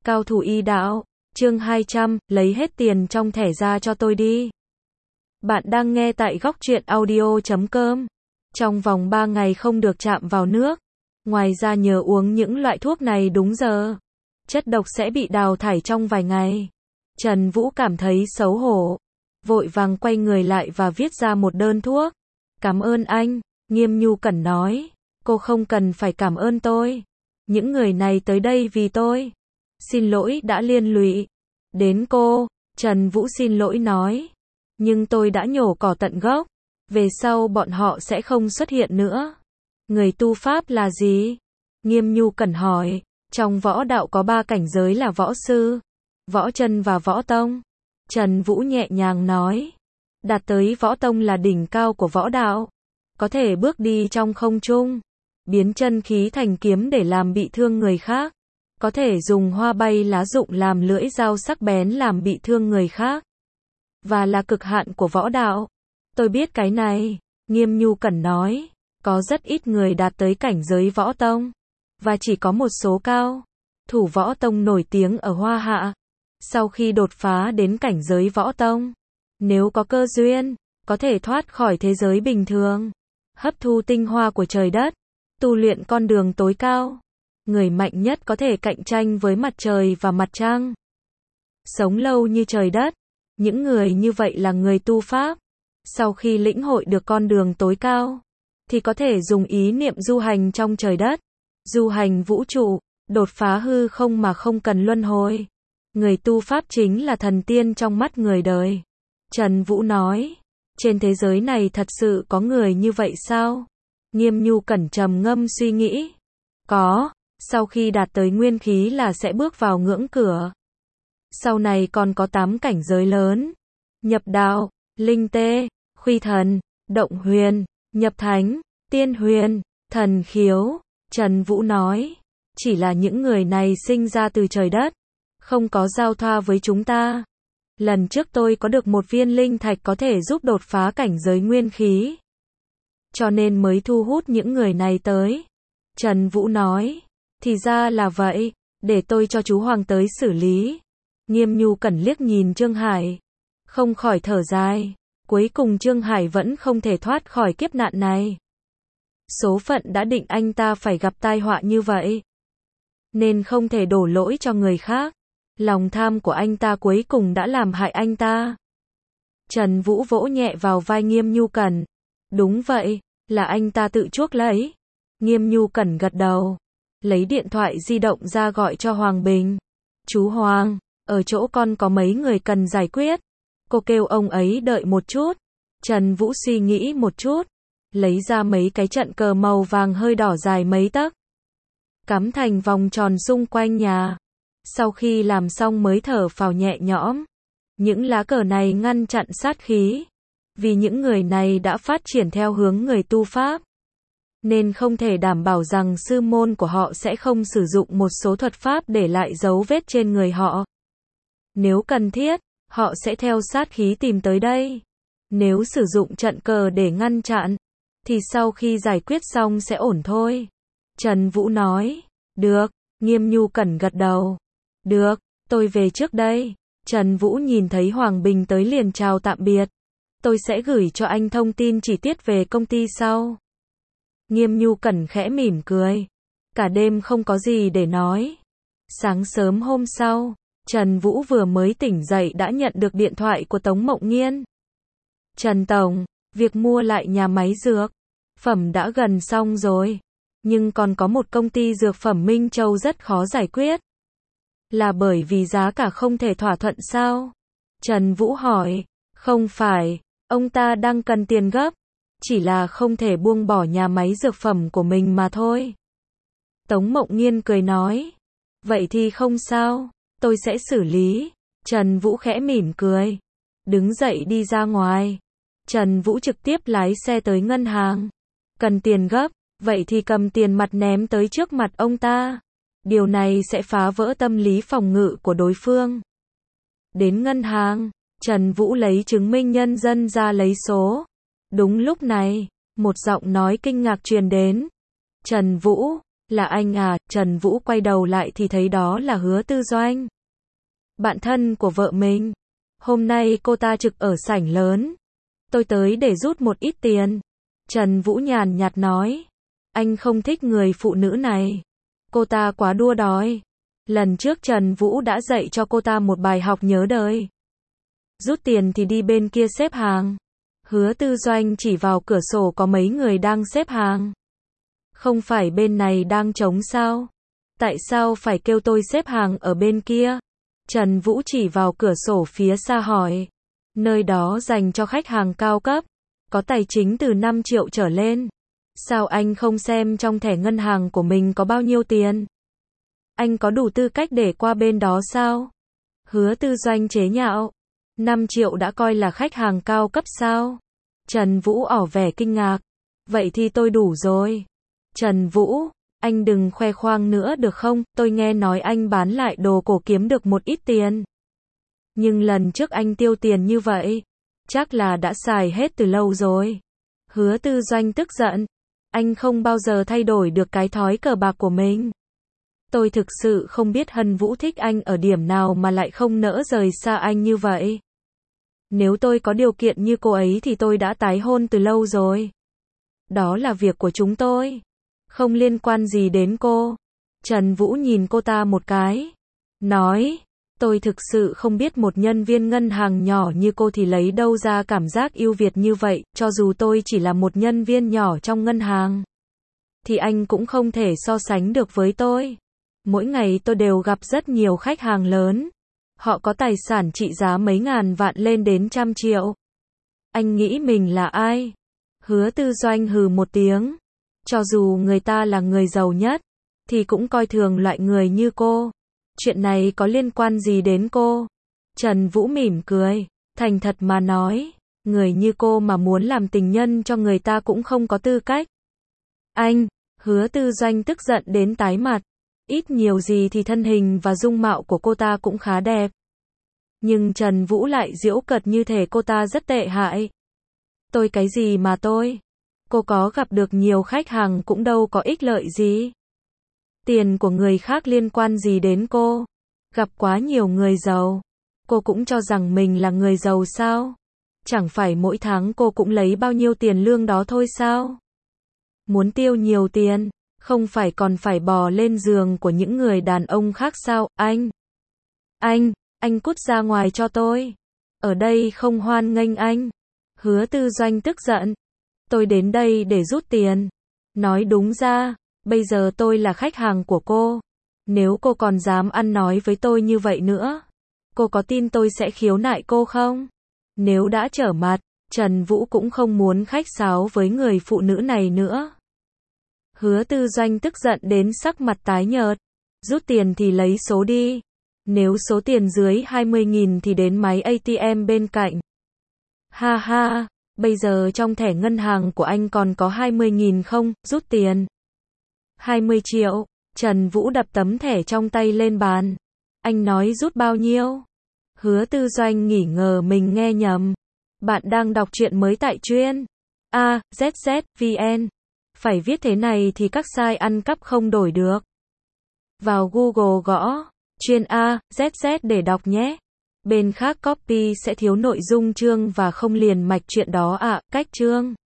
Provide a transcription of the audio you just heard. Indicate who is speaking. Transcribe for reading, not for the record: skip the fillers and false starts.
Speaker 1: Cao thủ y đạo, chương 200, lấy hết tiền trong thẻ ra cho tôi đi. Bạn đang nghe tại góc truyện audio.com. Trong vòng 3 ngày không được chạm vào nước. Ngoài ra nhớ uống những loại thuốc này đúng giờ. Chất độc sẽ bị đào thải trong vài ngày. Trần Vũ cảm thấy xấu hổ. Vội vàng quay người lại và viết ra một đơn thuốc. Cảm ơn anh, Nghiêm Nhu Cẩn nói. Cô không cần phải cảm ơn tôi. Những người này tới đây vì tôi. Xin lỗi đã liên lụy đến cô, Trần Vũ xin lỗi nói. Nhưng tôi đã nhổ cỏ tận gốc. Về sau bọn họ sẽ không xuất hiện nữa. Người tu pháp là gì? Nghiêm Nhu Cẩn hỏi. Trong võ đạo có 3 cảnh giới là võ sư, võ chân và võ tông. Trần Vũ nhẹ nhàng nói. Đạt tới võ tông là đỉnh cao của võ đạo. Có thể bước đi trong không trung, biến chân khí thành kiếm để làm bị thương người khác. Có thể dùng hoa bay lá rụng làm lưỡi dao sắc bén làm bị thương người khác. Và là cực hạn của võ đạo. Tôi biết cái này, Nghiêm Nhu Cẩn nói. Có rất ít người đạt tới cảnh giới võ tông. Và chỉ có một số cao thủ võ tông nổi tiếng ở Hoa Hạ. Sau khi đột phá đến cảnh giới võ tông, nếu có cơ duyên, có thể thoát khỏi thế giới bình thường, hấp thu tinh hoa của trời đất, tu luyện con đường tối cao. Người mạnh nhất có thể cạnh tranh với mặt trời và mặt trăng. Sống lâu như trời đất. Những người như vậy là người tu pháp. Sau khi lĩnh hội được con đường tối cao, thì có thể dùng ý niệm du hành trong trời đất, du hành vũ trụ, đột phá hư không mà không cần luân hồi. Người tu pháp chính là thần tiên trong mắt người đời. Trần Vũ nói. Trên thế giới này thật sự có người như vậy sao? Nghiêm Nhu Cẩn trầm ngâm suy nghĩ. Có. Sau khi đạt tới nguyên khí là sẽ bước vào ngưỡng cửa. Sau này còn có 8 cảnh giới lớn. Nhập đạo, linh tê, khuy thần, động huyền, nhập thánh, tiên huyền, thần khiếu. Trần Vũ nói. Chỉ là những người này sinh ra từ trời đất, không có giao thoa với chúng ta. Lần trước tôi có được một viên linh thạch có thể giúp đột phá cảnh giới nguyên khí. Cho nên mới thu hút những người này tới. Trần Vũ nói. Thì ra là vậy, để tôi cho chú Hoàng tới xử lý. Nghiêm Nhu Cẩn liếc nhìn Trương Hải. Không khỏi thở dài. Cuối cùng Trương Hải vẫn không thể thoát khỏi kiếp nạn này. Số phận đã định anh ta phải gặp tai họa như vậy. Nên không thể đổ lỗi cho người khác. Lòng tham của anh ta cuối cùng đã làm hại anh ta. Trần Vũ vỗ nhẹ vào vai Nghiêm Nhu Cẩn. Đúng vậy, là anh ta tự chuốc lấy. Nghiêm Nhu Cẩn gật đầu. Lấy điện thoại di động ra gọi cho Hoàng Bình. Chú Hoàng, ở chỗ con có mấy người cần giải quyết. Cô kêu ông ấy đợi một chút. Trần Vũ suy nghĩ một chút. Lấy ra mấy cái trận cờ màu vàng hơi đỏ dài mấy tấc. Cắm thành vòng tròn xung quanh nhà. Sau khi làm xong mới thở phào nhẹ nhõm. Những lá cờ này ngăn chặn sát khí. Vì những người này đã phát triển theo hướng người tu pháp. Nên không thể đảm bảo rằng sư môn của họ sẽ không sử dụng một số thuật pháp để lại dấu vết trên người họ. Nếu cần thiết, họ sẽ theo sát khí tìm tới đây. Nếu sử dụng trận cờ để ngăn chặn, thì sau khi giải quyết xong sẽ ổn thôi. Trần Vũ nói. Được, Nghiêm Nhu Cẩn gật đầu. Được, tôi về trước đây. Trần Vũ nhìn thấy Hoàng Bình tới liền chào tạm biệt. Tôi sẽ gửi cho anh thông tin chi tiết về công ty sau. Nghiêm Nhu Cẩn khẽ mỉm cười. Cả đêm không có gì để nói. Sáng sớm hôm sau, Trần Vũ vừa mới tỉnh dậy đã nhận được điện thoại của Tống Mộng Nghiên. Trần Tổng, việc mua lại nhà máy dược phẩm đã gần xong rồi. Nhưng còn có một công ty dược phẩm Minh Châu rất khó giải quyết. Là bởi vì giá cả không thể thỏa thuận sao? Trần Vũ hỏi. Không phải, ông ta đang cần tiền gấp. Chỉ là không thể buông bỏ nhà máy dược phẩm của mình mà thôi. Tống Mộng Nghiên cười nói. Vậy thì không sao, tôi sẽ xử lý. Trần Vũ khẽ mỉm cười. Đứng dậy đi ra ngoài. Trần Vũ trực tiếp lái xe tới ngân hàng. Cần tiền gấp, vậy thì cầm tiền mặt ném tới trước mặt ông ta. Điều này sẽ phá vỡ tâm lý phòng ngự của đối phương. Đến ngân hàng, Trần Vũ lấy chứng minh nhân dân ra lấy số. Đúng lúc này, một giọng nói kinh ngạc truyền đến. Trần Vũ, Là anh à, Trần Vũ quay đầu lại thì thấy đó là Hứa Tư Doanh. Bạn thân của vợ mình. Hôm nay cô ta trực ở sảnh lớn. Tôi tới để rút một ít tiền. Trần Vũ nhàn nhạt nói. Anh không thích người phụ nữ này. Cô ta quá đua đòi. Lần trước Trần Vũ đã dạy cho cô ta một bài học nhớ đời. Rút tiền thì đi bên kia xếp hàng. Hứa Tư Doanh chỉ vào cửa sổ có mấy người đang xếp hàng. Không phải bên này đang trống sao? Tại sao phải kêu tôi xếp hàng ở bên kia? Trần Vũ chỉ vào cửa sổ phía xa hỏi. Nơi đó dành cho khách hàng cao cấp. Có tài chính từ 5 triệu trở lên. Sao anh không xem trong thẻ ngân hàng của mình có bao nhiêu tiền? Anh có đủ tư cách để qua bên đó sao? Hứa Tư Doanh chế nhạo. 5 triệu đã coi là khách hàng cao cấp sao? Trần Vũ ỏ vẻ kinh ngạc. Vậy thì tôi đủ rồi. Trần Vũ, anh đừng khoe khoang nữa được không? Tôi nghe nói anh bán lại đồ cổ kiếm được một ít tiền. Nhưng lần trước anh tiêu tiền như vậy, chắc là đã xài hết từ lâu rồi. Hứa Tư Doanh tức giận. Anh không bao giờ thay đổi được cái thói cờ bạc của mình. Tôi thực sự không biết Hân Vũ thích anh ở điểm nào mà lại không nỡ rời xa anh như vậy. Nếu tôi có điều kiện như cô ấy thì tôi đã tái hôn từ lâu rồi. Đó là việc của chúng tôi. Không liên quan gì đến cô. Trần Vũ nhìn cô ta một cái. Nói, tôi thực sự không biết một nhân viên ngân hàng nhỏ như cô thì lấy đâu ra cảm giác ưu việt như vậy, cho dù tôi chỉ là một nhân viên nhỏ trong ngân hàng. Thì anh cũng không thể so sánh được với tôi. Mỗi ngày tôi đều gặp rất nhiều khách hàng lớn. Họ có tài sản trị giá mấy ngàn vạn lên đến trăm triệu. Anh nghĩ mình là ai? Hứa Tư Doanh hừ một tiếng. Cho dù người ta là người giàu nhất, thì cũng coi thường loại người như cô. Chuyện này có liên quan gì đến cô? Trần Vũ mỉm cười, thành thật mà nói, người như cô mà muốn làm tình nhân cho người ta cũng không có tư cách. Anh, Hứa Tư Doanh tức giận đến tái mặt. Ít nhiều gì thì thân hình và dung mạo của cô ta cũng khá đẹp. Nhưng Trần Vũ lại giễu cợt như thể cô ta rất tệ hại. Tôi cái gì mà tôi? Cô có gặp được nhiều khách hàng cũng đâu có ích lợi gì. Tiền của người khác liên quan gì đến cô? Gặp quá nhiều người giàu. Cô cũng cho rằng mình là người giàu sao? Chẳng phải mỗi tháng cô cũng lấy bao nhiêu tiền lương đó thôi sao? Muốn tiêu nhiều tiền, không phải còn phải bò lên giường của những người đàn ông khác sao? Anh cút ra ngoài cho tôi. Ở đây không hoan nghênh anh. Hứa Tư Doanh tức giận. Tôi đến đây để rút tiền. Nói đúng ra, bây giờ tôi là khách hàng của cô. Nếu cô còn dám ăn nói với tôi như vậy nữa, cô có tin tôi sẽ khiếu nại cô không? Nếu đã trở mặt, Trần Vũ cũng không muốn khách sáo với người phụ nữ này nữa. Hứa Tư Doanh tức giận đến sắc mặt tái nhợt. Rút tiền thì lấy số đi. Nếu số tiền dưới 20.000 thì đến máy ATM bên cạnh. Ha ha, bây giờ trong thẻ ngân hàng của anh còn có 20.000 không? Rút tiền. 20 triệu. Trần Vũ đập tấm thẻ trong tay lên bàn. Anh nói rút bao nhiêu? Hứa Tư Doanh nghỉ ngờ mình nghe nhầm. Bạn đang đọc truyện mới tại truyện AZZ.vn. Phải viết thế này thì các site ăn cắp không đổi được. Vào Google gõ truyện AZZ để đọc nhé. Bên khác copy sẽ thiếu nội dung chương và không liền mạch truyện đó ạ. Cách chương